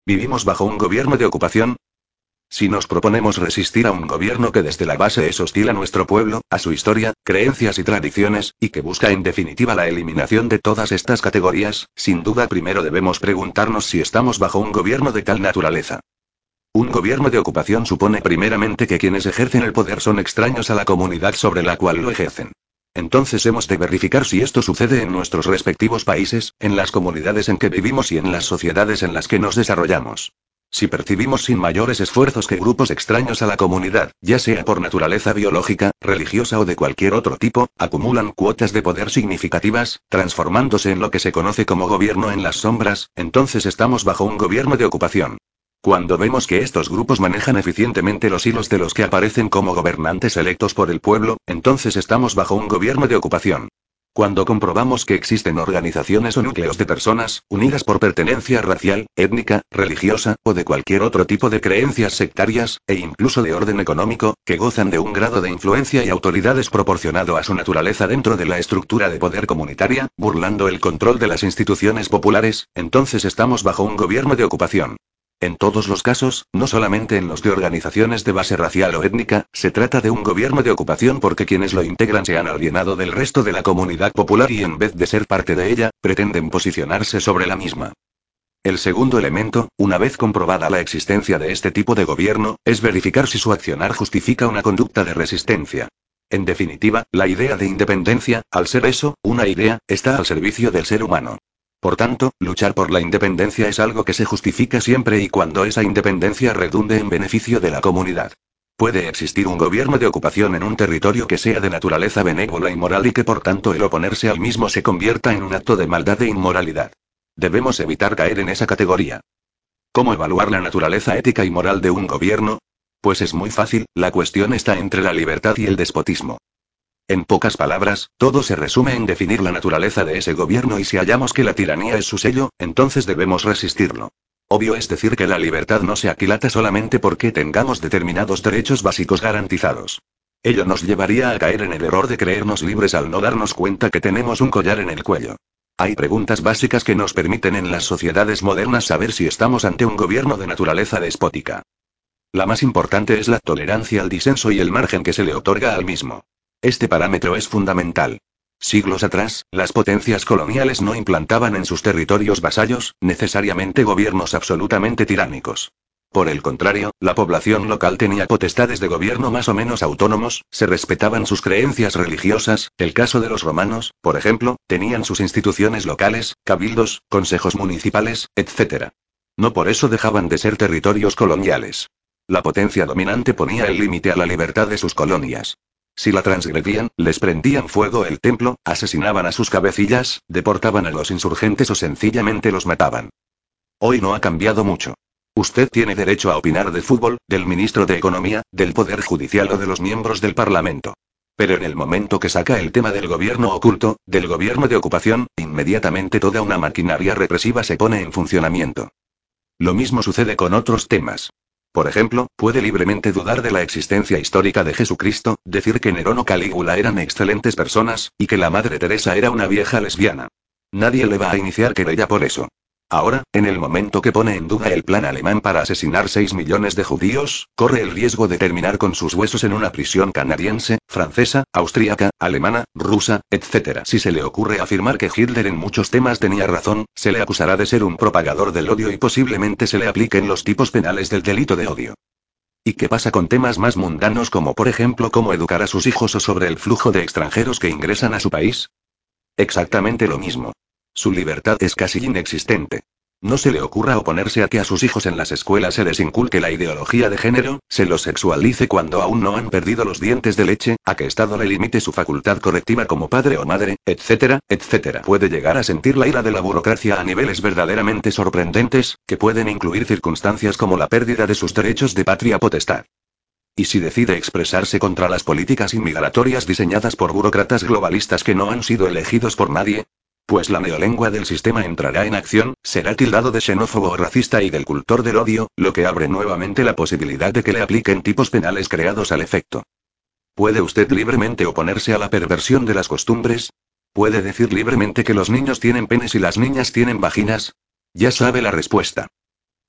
¿Vivimos bajo un gobierno de ocupación? Si nos proponemos resistir a un gobierno que desde la base es hostil a nuestro pueblo, a su historia, creencias y tradiciones, y que busca en definitiva la eliminación de todas estas categorías, sin duda primero debemos preguntarnos si estamos bajo un gobierno de tal naturaleza. Un gobierno de ocupación supone primeramente que quienes ejercen el poder son extraños a la comunidad sobre la cual lo ejercen. Entonces hemos de verificar si esto sucede en nuestros respectivos países, en las comunidades en que vivimos y en las sociedades en las que nos desarrollamos. Si percibimos sin mayores esfuerzos que grupos extraños a la comunidad, ya sea por naturaleza biológica, religiosa o de cualquier otro tipo, acumulan cuotas de poder significativas, transformándose en lo que se conoce como gobierno en las sombras, entonces estamos bajo un gobierno de ocupación. Cuando vemos que estos grupos manejan eficientemente los hilos de los que aparecen como gobernantes electos por el pueblo, entonces estamos bajo un gobierno de ocupación. Cuando comprobamos que existen organizaciones o núcleos de personas, unidas por pertenencia racial, étnica, religiosa, o de cualquier otro tipo de creencias sectarias, e incluso de orden económico, que gozan de un grado de influencia y autoridad desproporcionado a su naturaleza dentro de la estructura de poder comunitaria, burlando el control de las instituciones populares, entonces estamos bajo un gobierno de ocupación. En todos los casos, no solamente en los de organizaciones de base racial o étnica, se trata de un gobierno de ocupación porque quienes lo integran se han alienado del resto de la comunidad popular y en vez de ser parte de ella, pretenden posicionarse sobre la misma. El segundo elemento, una vez comprobada la existencia de este tipo de gobierno, es verificar si su accionar justifica una conducta de resistencia. En definitiva, la idea de independencia, al ser eso, una idea, está al servicio del ser humano. Por tanto, luchar por la independencia es algo que se justifica siempre y cuando esa independencia redunde en beneficio de la comunidad. Puede existir un gobierno de ocupación en un territorio que sea de naturaleza benévola y moral y que por tanto el oponerse al mismo se convierta en un acto de maldad e inmoralidad. Debemos evitar caer en esa categoría. ¿Cómo evaluar la naturaleza ética y moral de un gobierno? Pues es muy fácil, la cuestión está entre la libertad y el despotismo. En pocas palabras, todo se resume en definir la naturaleza de ese gobierno y si hallamos que la tiranía es su sello, entonces debemos resistirlo. Obvio es decir que la libertad no se aquilata solamente porque tengamos determinados derechos básicos garantizados. Ello nos llevaría a caer en el error de creernos libres al no darnos cuenta que tenemos un collar en el cuello. Hay preguntas básicas que nos permiten en las sociedades modernas saber si estamos ante un gobierno de naturaleza despótica. La más importante es la tolerancia al disenso y el margen que se le otorga al mismo. Este parámetro es fundamental. Siglos atrás, las potencias coloniales no implantaban en sus territorios vasallos, necesariamente gobiernos absolutamente tiránicos. Por el contrario, la población local tenía potestades de gobierno más o menos autónomos, se respetaban sus creencias religiosas, el caso de los romanos, por ejemplo, tenían sus instituciones locales, cabildos, consejos municipales, etc. No por eso dejaban de ser territorios coloniales. La potencia dominante ponía el límite a la libertad de sus colonias. Si la transgredían, les prendían fuego el templo, asesinaban a sus cabecillas, deportaban a los insurgentes o sencillamente los mataban. Hoy no ha cambiado mucho. Usted tiene derecho a opinar de fútbol, del ministro de Economía, del Poder Judicial o de los miembros del Parlamento. Pero en el momento que saca el tema del gobierno oculto, del gobierno de ocupación, inmediatamente toda una maquinaria represiva se pone en funcionamiento. Lo mismo sucede con otros temas. Por ejemplo, puede libremente dudar de la existencia histórica de Jesucristo, decir que Nerón o Calígula eran excelentes personas, y que la Madre Teresa era una vieja lesbiana. Nadie le va a iniciar querella por eso. Ahora, en el momento que pone en duda el plan alemán para asesinar 6 millones de judíos, corre el riesgo de terminar con sus huesos en una prisión canadiense, francesa, austríaca, alemana, rusa, etc. Si se le ocurre afirmar que Hitler en muchos temas tenía razón, se le acusará de ser un propagador del odio y posiblemente se le apliquen los tipos penales del delito de odio. ¿Y qué pasa con temas más mundanos como por ejemplo cómo educar a sus hijos o sobre el flujo de extranjeros que ingresan a su país? Exactamente lo mismo. Su libertad es casi inexistente. No se le ocurra oponerse a que a sus hijos en las escuelas se les inculque la ideología de género, se los sexualice cuando aún no han perdido los dientes de leche, a que Estado le limite su facultad correctiva como padre o madre, etcétera, etcétera. Puede llegar a sentir la ira de la burocracia a niveles verdaderamente sorprendentes, que pueden incluir circunstancias como la pérdida de sus derechos de patria potestad. ¿Y si decide expresarse contra las políticas inmigratorias diseñadas por burócratas globalistas que no han sido elegidos por nadie? Pues la neolengua del sistema entrará en acción, será tildado de xenófobo o racista y del cultor del odio, lo que abre nuevamente la posibilidad de que le apliquen tipos penales creados al efecto. ¿Puede usted libremente oponerse a la perversión de las costumbres? ¿Puede decir libremente que los niños tienen penes y las niñas tienen vaginas? Ya sabe la respuesta.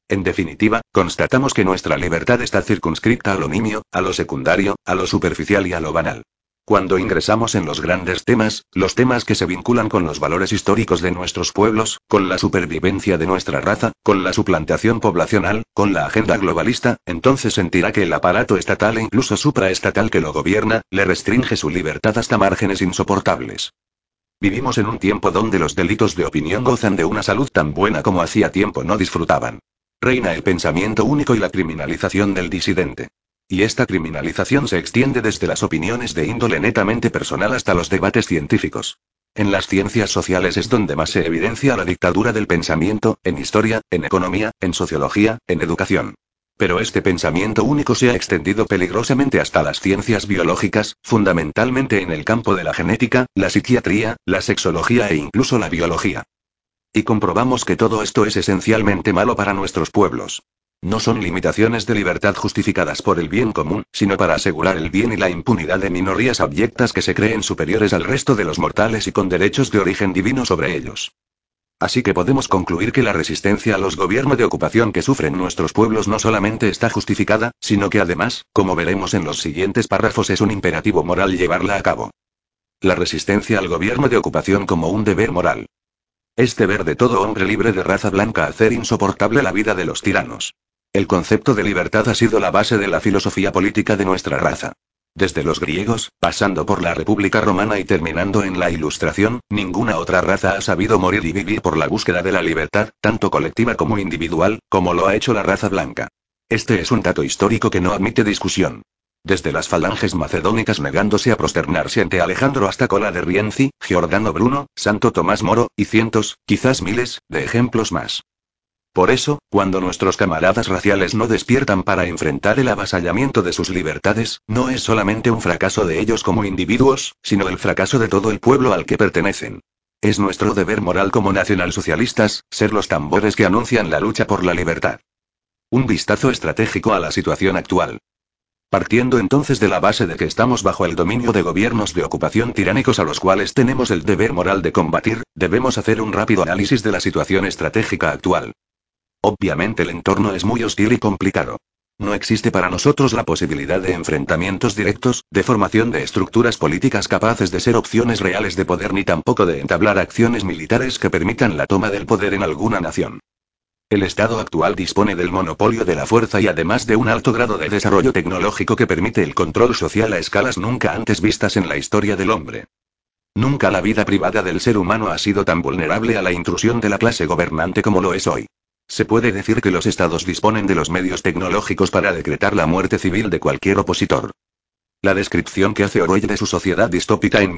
En definitiva, constatamos que nuestra libertad está circunscrita a lo nimio, a lo secundario, a lo superficial y a lo banal. Cuando ingresamos en los grandes temas, los temas que se vinculan con los valores históricos de nuestros pueblos, con la supervivencia de nuestra raza, con la suplantación poblacional, con la agenda globalista, entonces sentirá que el aparato estatal e incluso supraestatal que lo gobierna, le restringe su libertad hasta márgenes insoportables. Vivimos en un tiempo donde los delitos de opinión gozan de una salud tan buena como hacía tiempo no disfrutaban. Reina el pensamiento único y la criminalización del disidente. Y esta criminalización se extiende desde las opiniones de índole netamente personal hasta los debates científicos. En las ciencias sociales es donde más se evidencia la dictadura del pensamiento, en historia, en economía, en sociología, en educación. Pero este pensamiento único se ha extendido peligrosamente hasta las ciencias biológicas, fundamentalmente en el campo de la genética, la psiquiatría, la sexología e incluso la biología. Y comprobamos que todo esto es esencialmente malo para nuestros pueblos. No son limitaciones de libertad justificadas por el bien común, sino para asegurar el bien y la impunidad de minorías abyectas que se creen superiores al resto de los mortales y con derechos de origen divino sobre ellos. Así que podemos concluir que la resistencia a los gobiernos de ocupación que sufren nuestros pueblos no solamente está justificada, sino que además, como veremos en los siguientes párrafos, es un imperativo moral llevarla a cabo. La resistencia al gobierno de ocupación como un deber moral. Es deber de todo hombre libre de raza blanca hacer insoportable la vida de los tiranos. El concepto de libertad ha sido la base de la filosofía política de nuestra raza. Desde los griegos, pasando por la República Romana y terminando en la Ilustración, ninguna otra raza ha sabido morir y vivir por la búsqueda de la libertad, tanto colectiva como individual, como lo ha hecho la raza blanca. Este es un dato histórico que no admite discusión. Desde las falanges macedónicas negándose a prosternarse ante Alejandro hasta Cola de Rienzi, Giordano Bruno, Santo Tomás Moro, y cientos, quizás miles, de ejemplos más. Por eso, cuando nuestros camaradas raciales no despiertan para enfrentar el avasallamiento de sus libertades, no es solamente un fracaso de ellos como individuos, sino el fracaso de todo el pueblo al que pertenecen. Es nuestro deber moral como nacionalsocialistas, ser los tambores que anuncian la lucha por la libertad. Un vistazo estratégico a la situación actual. Partiendo entonces de la base de que estamos bajo el dominio de gobiernos de ocupación tiránicos a los cuales tenemos el deber moral de combatir, debemos hacer un rápido análisis de la situación estratégica actual. Obviamente el entorno es muy hostil y complicado. No existe para nosotros la posibilidad de enfrentamientos directos, de formación de estructuras políticas capaces de ser opciones reales de poder ni tampoco de entablar acciones militares que permitan la toma del poder en alguna nación. El Estado actual dispone del monopolio de la fuerza y además de un alto grado de desarrollo tecnológico que permite el control social a escalas nunca antes vistas en la historia del hombre. Nunca la vida privada del ser humano ha sido tan vulnerable a la intrusión de la clase gobernante como lo es hoy. Se puede decir que los estados disponen de los medios tecnológicos para decretar la muerte civil de cualquier opositor. La descripción que hace Orwell de su sociedad distópica en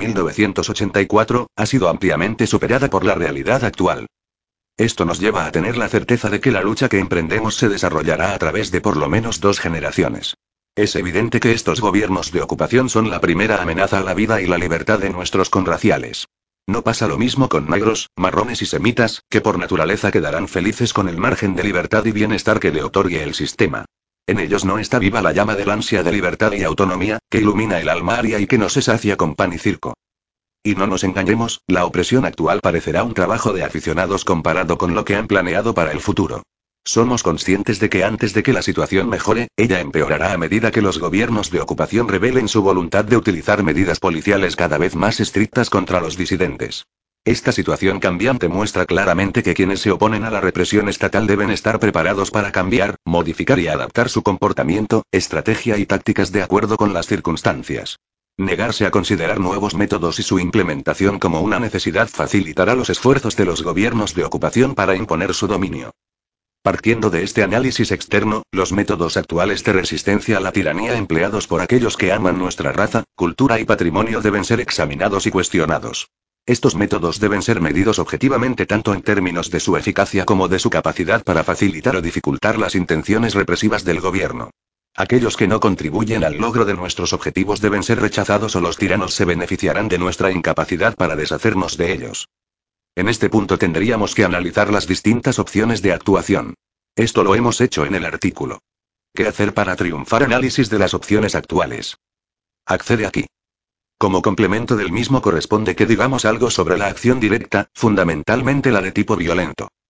1984, ha sido ampliamente superada por la realidad actual. Esto nos lleva a tener la certeza de que la lucha que emprendemos se desarrollará a través de por lo menos 2 generaciones. Es evidente que estos gobiernos de ocupación son la primera amenaza a la vida y la libertad de nuestros conraciales. No pasa lo mismo con negros, marrones y semitas, que por naturaleza quedarán felices con el margen de libertad y bienestar que le otorgue el sistema. En ellos no está viva la llama del ansia de libertad y autonomía, que ilumina el alma aria y que no se sacia con pan y circo. Y no nos engañemos, la opresión actual parecerá un trabajo de aficionados comparado con lo que han planeado para el futuro. Somos conscientes de que antes de que la situación mejore, ella empeorará a medida que los gobiernos de ocupación revelen su voluntad de utilizar medidas policiales cada vez más estrictas contra los disidentes. Esta situación cambiante muestra claramente que quienes se oponen a la represión estatal deben estar preparados para cambiar, modificar y adaptar su comportamiento, estrategia y tácticas de acuerdo con las circunstancias. Negarse a considerar nuevos métodos y su implementación como una necesidad facilitará los esfuerzos de los gobiernos de ocupación para imponer su dominio. Partiendo de este análisis externo, los métodos actuales de resistencia a la tiranía empleados por aquellos que aman nuestra raza, cultura y patrimonio deben ser examinados y cuestionados. Estos métodos deben ser medidos objetivamente tanto en términos de su eficacia como de su capacidad para facilitar o dificultar las intenciones represivas del gobierno. Aquellos que no contribuyen al logro de nuestros objetivos deben ser rechazados o los tiranos se beneficiarán de nuestra incapacidad para deshacernos de ellos. En este punto tendríamos que analizar las distintas opciones de actuación. Esto lo hemos hecho en el artículo. ¿Qué hacer para triunfar? Análisis de las opciones actuales. Accede aquí. Como complemento del mismo corresponde que digamos algo sobre la acción directa, fundamentalmente la de tipo violento.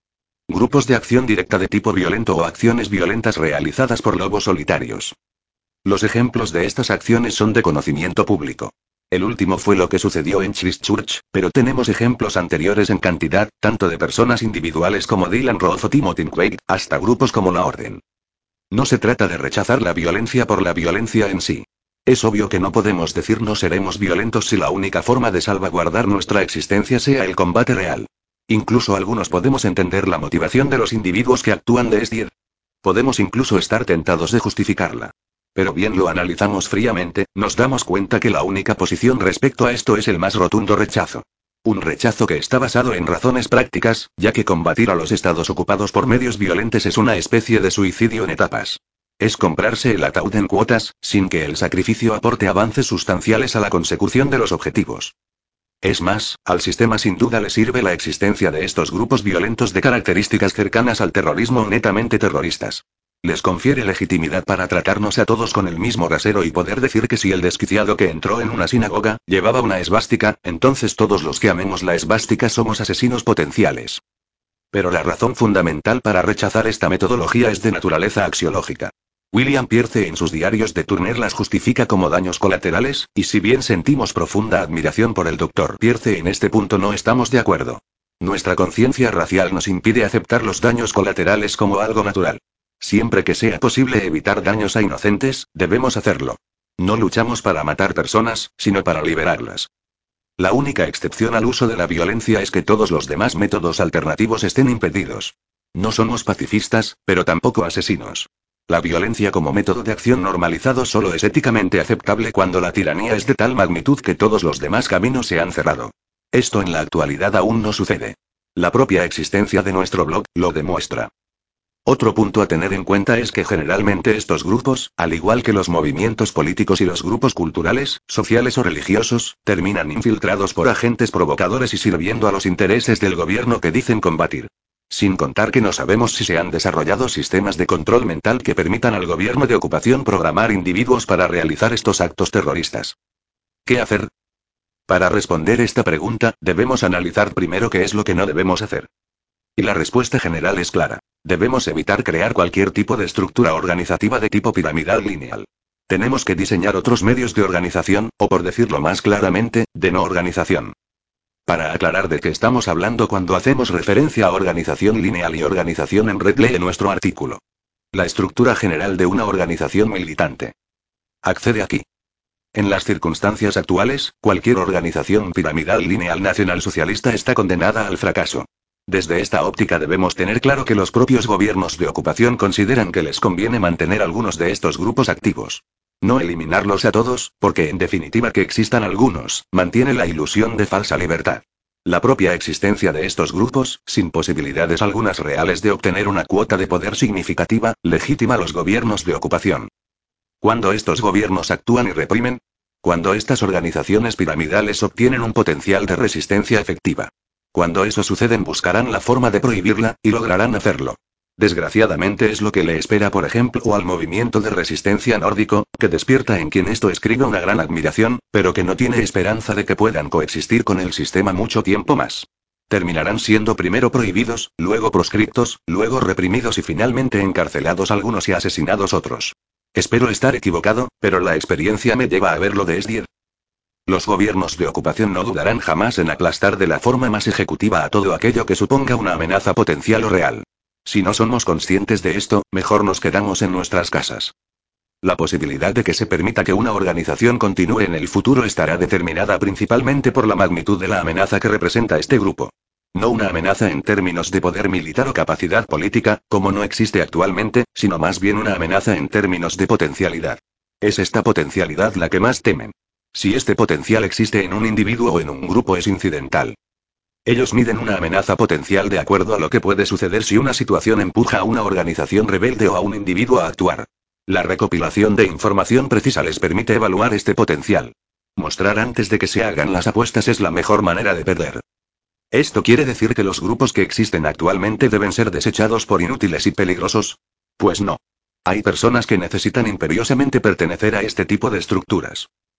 Grupos de acción directa de tipo violento o acciones violentas realizadas por lobos solitarios. Los ejemplos de estas acciones son de conocimiento público. El último fue lo que sucedió en Christchurch, pero tenemos ejemplos anteriores en cantidad, tanto de personas individuales como Dylan Roth o Timothy Quaid, hasta grupos como la Orden. No se trata de rechazar la violencia por la violencia en sí. Es obvio que no podemos decir no seremos violentos si la única forma de salvaguardar nuestra existencia sea el combate real. Incluso algunos podemos entender la motivación de los individuos que actúan de esta. Podemos incluso estar tentados de justificarla. Pero bien lo analizamos fríamente, nos damos cuenta que la única posición respecto a esto es el más rotundo rechazo. Un rechazo que está basado en razones prácticas, ya que combatir a los estados ocupados por medios violentos es una especie de suicidio en etapas. Es comprarse el ataúd en cuotas, sin que el sacrificio aporte avances sustanciales a la consecución de los objetivos. Es más, al sistema sin duda le sirve la existencia de estos grupos violentos de características cercanas al terrorismo o netamente terroristas. Les confiere legitimidad para tratarnos a todos con el mismo rasero y poder decir que si el desquiciado que entró en una sinagoga llevaba una esvástica, entonces todos los que amemos la esvástica somos asesinos potenciales. Pero la razón fundamental para rechazar esta metodología es de naturaleza axiológica. William Pierce en sus diarios de Turner las justifica como daños colaterales, y si bien sentimos profunda admiración por el Dr. Pierce en este punto no estamos de acuerdo. Nuestra conciencia racial nos impide aceptar los daños colaterales como algo natural. Siempre que sea posible evitar daños a inocentes, debemos hacerlo. No luchamos para matar personas, sino para liberarlas. La única excepción al uso de la violencia es que todos los demás métodos alternativos estén impedidos. No somos pacifistas, pero tampoco asesinos. La violencia como método de acción normalizado solo es éticamente aceptable cuando la tiranía es de tal magnitud que todos los demás caminos se han cerrado. Esto en la actualidad aún no sucede. La propia existencia de nuestro blog lo demuestra. Otro punto a tener en cuenta es que generalmente estos grupos, al igual que los movimientos políticos y los grupos culturales, sociales o religiosos, terminan infiltrados por agentes provocadores y sirviendo a los intereses del gobierno que dicen combatir. Sin contar que no sabemos si se han desarrollado sistemas de control mental que permitan al gobierno de ocupación programar individuos para realizar estos actos terroristas. ¿Qué hacer? Para responder esta pregunta, debemos analizar primero qué es lo que no debemos hacer. Y la respuesta general es clara. Debemos evitar crear cualquier tipo de estructura organizativa de tipo piramidal lineal. Tenemos que diseñar otros medios de organización, o por decirlo más claramente, de no organización. Para aclarar de qué estamos hablando cuando hacemos referencia a organización lineal y organización en red, lee nuestro artículo. La estructura general de una organización militante. Accede aquí. En las circunstancias actuales, cualquier organización piramidal lineal nacionalsocialista está condenada al fracaso. Desde esta óptica debemos tener claro que los propios gobiernos de ocupación consideran que les conviene mantener algunos de estos grupos activos. No eliminarlos a todos, porque en definitiva que existan algunos, mantiene la ilusión de falsa libertad. La propia existencia de estos grupos, sin posibilidades algunas reales de obtener una cuota de poder significativa, legitima los gobiernos de ocupación. ¿Cuándo estos gobiernos actúan y reprimen? Cuando estas organizaciones piramidales obtienen un potencial de resistencia efectiva. Cuando eso sucede buscarán la forma de prohibirla, y lograrán hacerlo. Desgraciadamente es lo que le espera por ejemplo al movimiento de resistencia nórdico, que despierta en quien esto escribe una gran admiración, pero que no tiene esperanza de que puedan coexistir con el sistema mucho tiempo más. Terminarán siendo primero prohibidos, luego proscriptos, luego reprimidos y finalmente encarcelados algunos y asesinados otros. Espero estar equivocado, pero la experiencia me lleva a verlo de esta. Los gobiernos de ocupación no dudarán jamás en aplastar de la forma más ejecutiva a todo aquello que suponga una amenaza potencial o real. Si no somos conscientes de esto, mejor nos quedamos en nuestras casas. La posibilidad de que se permita que una organización continúe en el futuro estará determinada principalmente por la magnitud de la amenaza que representa este grupo. No una amenaza en términos de poder militar o capacidad política, como no existe actualmente, sino más bien una amenaza en términos de potencialidad. Es esta potencialidad la que más temen. Si este potencial existe en un individuo o en un grupo es incidental. Ellos miden una amenaza potencial de acuerdo a lo que puede suceder si una situación empuja a una organización rebelde o a un individuo a actuar. La recopilación de información precisa les permite evaluar este potencial. Mostrar antes de que se hagan las apuestas es la mejor manera de perder. ¿Esto quiere decir que los grupos que existen actualmente deben ser desechados por inútiles y peligrosos? Pues no. Hay personas que necesitan imperiosamente pertenecer a este tipo de estructuras.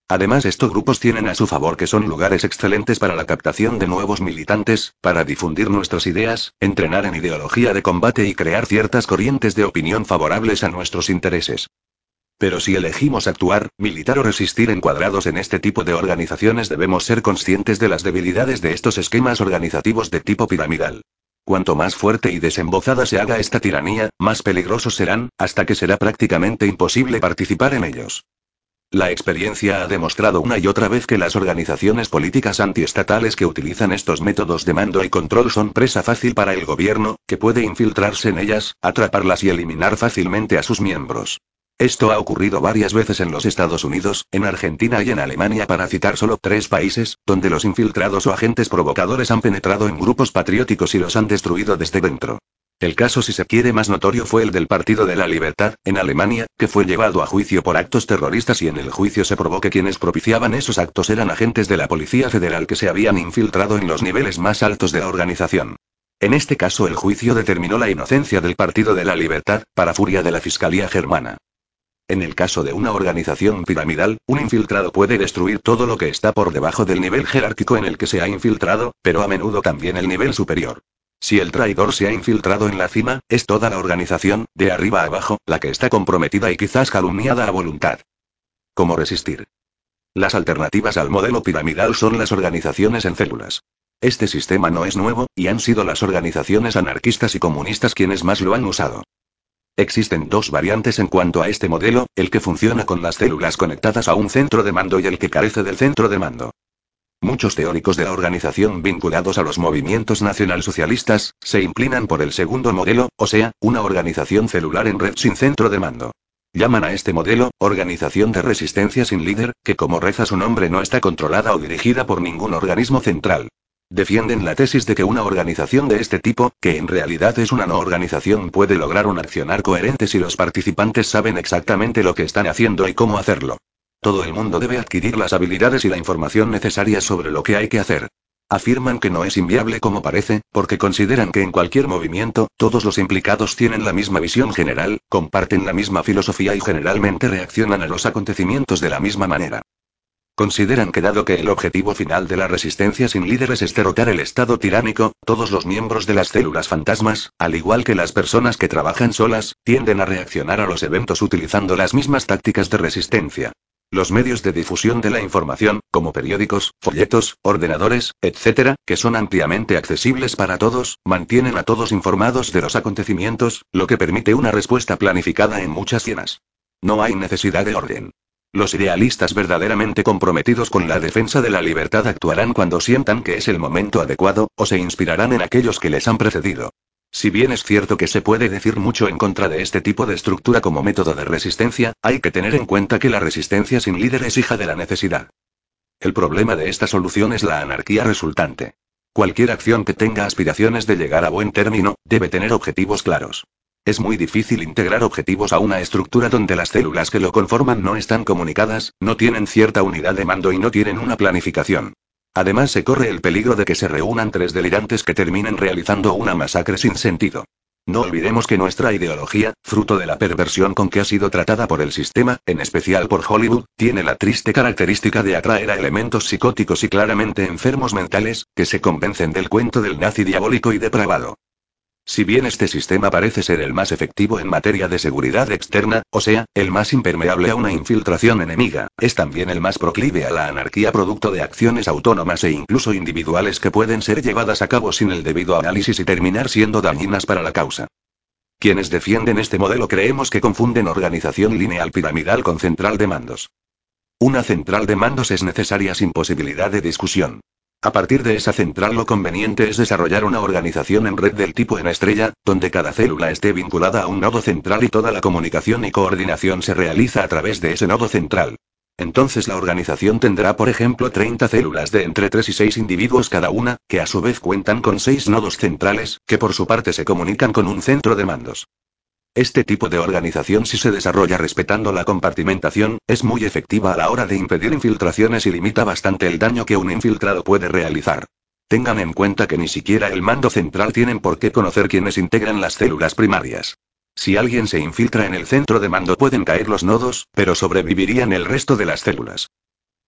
Además, estos grupos tienen a su favor que son lugares excelentes para la captación de nuevos militantes, para difundir nuestras ideas, entrenar en ideología de combate y crear ciertas corrientes de opinión favorables a nuestros intereses. Pero si elegimos actuar, militar o resistir encuadrados en este tipo de organizaciones, debemos ser conscientes de las debilidades de estos esquemas organizativos de tipo piramidal. Cuanto más fuerte y desembozada se haga esta tiranía, más peligrosos serán, hasta que será prácticamente imposible participar en ellos. La experiencia ha demostrado una y otra vez que las organizaciones políticas antiestatales que utilizan estos métodos de mando y control son presa fácil para el gobierno, que puede infiltrarse en ellas, atraparlas y eliminar fácilmente a sus miembros. Esto ha ocurrido varias veces en los Estados Unidos, en Argentina y en Alemania, para citar solo 3 países, donde los infiltrados o agentes provocadores han penetrado en grupos patrióticos y los han destruido desde dentro. El caso, si se quiere, más notorio fue el del Partido de la Libertad, en Alemania, que fue llevado a juicio por actos terroristas y en el juicio se probó que quienes propiciaban esos actos eran agentes de la Policía Federal que se habían infiltrado en los niveles más altos de la organización. En este caso el juicio determinó la inocencia del Partido de la Libertad, para furia de la Fiscalía germana. En el caso de una organización piramidal, un infiltrado puede destruir todo lo que está por debajo del nivel jerárquico en el que se ha infiltrado, pero a menudo también el nivel superior. Si el traidor se ha infiltrado en la cima, es toda la organización, de arriba a abajo, la que está comprometida y quizás calumniada a voluntad. ¿Cómo resistir? Las alternativas al modelo piramidal son las organizaciones en células. Este sistema no es nuevo, y han sido las organizaciones anarquistas y comunistas quienes más lo han usado. Existen 2 variantes en cuanto a este modelo, el que funciona con las células conectadas a un centro de mando y el que carece del centro de mando. Muchos teóricos de la organización vinculados a los movimientos nacionalsocialistas, se inclinan por el segundo modelo, o sea, una organización celular en red sin centro de mando. Llaman a este modelo, organización de resistencia sin líder, que como reza su nombre no está controlada o dirigida por ningún organismo central. Defienden la tesis de que una organización de este tipo, que en realidad es una no organización, puede lograr un accionar coherente si los participantes saben exactamente lo que están haciendo y cómo hacerlo. Todo el mundo debe adquirir las habilidades y la información necesarias sobre lo que hay que hacer. Afirman que no es inviable como parece, porque consideran que en cualquier movimiento, todos los implicados tienen la misma visión general, comparten la misma filosofía y generalmente reaccionan a los acontecimientos de la misma manera. Consideran que dado que el objetivo final de la resistencia sin líderes es derrotar el estado tiránico, todos los miembros de las células fantasmas, al igual que las personas que trabajan solas, tienden a reaccionar a los eventos utilizando las mismas tácticas de resistencia. Los medios de difusión de la información, como periódicos, folletos, ordenadores, etc., que son ampliamente accesibles para todos, mantienen a todos informados de los acontecimientos, lo que permite una respuesta planificada en muchas escenas. No hay necesidad de orden. Los idealistas verdaderamente comprometidos con la defensa de la libertad actuarán cuando sientan que es el momento adecuado, o se inspirarán en aquellos que les han precedido. Si bien es cierto que se puede decir mucho en contra de este tipo de estructura como método de resistencia, hay que tener en cuenta que la resistencia sin líder es hija de la necesidad. El problema de esta solución es la anarquía resultante. Cualquier acción que tenga aspiraciones de llegar a buen término, debe tener objetivos claros. Es muy difícil integrar objetivos a una estructura donde las células que lo conforman no están comunicadas, no tienen cierta unidad de mando y no tienen una planificación. Además, se corre el peligro de que se reúnan 3 delirantes que terminen realizando una masacre sin sentido. No olvidemos que nuestra ideología, fruto de la perversión con que ha sido tratada por el sistema, en especial por Hollywood, tiene la triste característica de atraer a elementos psicóticos y claramente enfermos mentales, que se convencen del cuento del nazi diabólico y depravado. Si bien este sistema parece ser el más efectivo en materia de seguridad externa, o sea, el más impermeable a una infiltración enemiga, es también el más proclive a la anarquía producto de acciones autónomas e incluso individuales que pueden ser llevadas a cabo sin el debido análisis y terminar siendo dañinas para la causa. Quienes defienden este modelo creemos que confunden organización lineal piramidal con central de mandos. Una central de mandos es necesaria sin posibilidad de discusión. A partir de esa central lo conveniente es desarrollar una organización en red del tipo en estrella, donde cada célula esté vinculada a un nodo central y toda la comunicación y coordinación se realiza a través de ese nodo central. Entonces la organización tendrá por ejemplo 30 células de entre 3 y 6 individuos cada una, que a su vez cuentan con 6 nodos centrales, que por su parte se comunican con un centro de mandos. Este tipo de organización, si se desarrolla respetando la compartimentación, es muy efectiva a la hora de impedir infiltraciones y limita bastante el daño que un infiltrado puede realizar. Tengan en cuenta que ni siquiera el mando central tienen por qué conocer quiénes integran las células primarias. Si alguien se infiltra en el centro de mando pueden caer los nodos, pero sobrevivirían el resto de las células.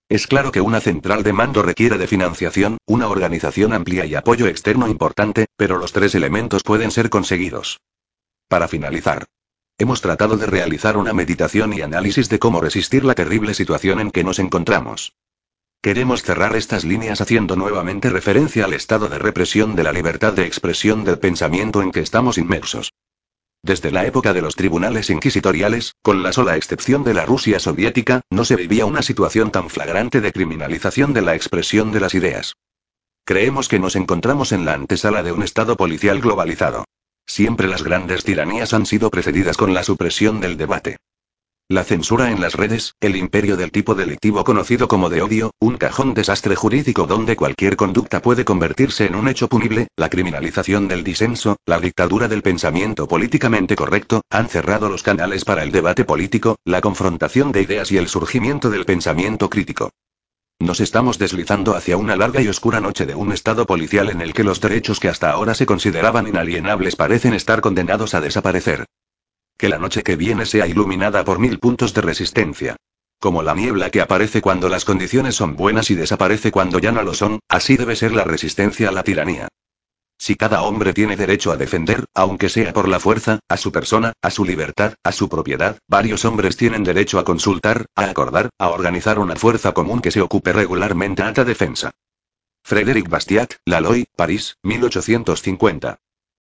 Es claro que una central de mando requiere de financiación, una organización amplia y apoyo externo importante, pero los tres elementos pueden ser conseguidos. Para finalizar, hemos tratado de realizar una meditación y análisis de cómo resistir la terrible situación en que nos encontramos. Queremos cerrar estas líneas haciendo nuevamente referencia al estado de represión de la libertad de expresión del pensamiento en que estamos inmersos. Desde la época de los tribunales inquisitoriales, con la sola excepción de la Rusia soviética, no se vivía una situación tan flagrante de criminalización de la expresión de las ideas. Creemos que nos encontramos en la antesala de un estado policial globalizado. Siempre las grandes tiranías han sido precedidas con la supresión del debate. La censura en las redes, el imperio del tipo delictivo conocido como de odio, un cajón desastre jurídico donde cualquier conducta puede convertirse en un hecho punible, la criminalización del disenso, la dictadura del pensamiento políticamente correcto, han cerrado los canales para el debate político, la confrontación de ideas y el surgimiento del pensamiento crítico. Nos estamos deslizando hacia una larga y oscura noche de un estado policial en el que los derechos que hasta ahora se consideraban inalienables parecen estar condenados a desaparecer. Que la noche que viene sea iluminada por 1000 puntos de resistencia. Como la niebla que aparece cuando las condiciones son buenas y desaparece cuando ya no lo son, así debe ser la resistencia a la tiranía. Si cada hombre tiene derecho a defender, aunque sea por la fuerza, a su persona, a su libertad, a su propiedad, varios hombres tienen derecho a consultar, a acordar, a organizar una fuerza común que se ocupe regularmente a esta defensa. Frédéric Bastiat, Laloy, París, 1850.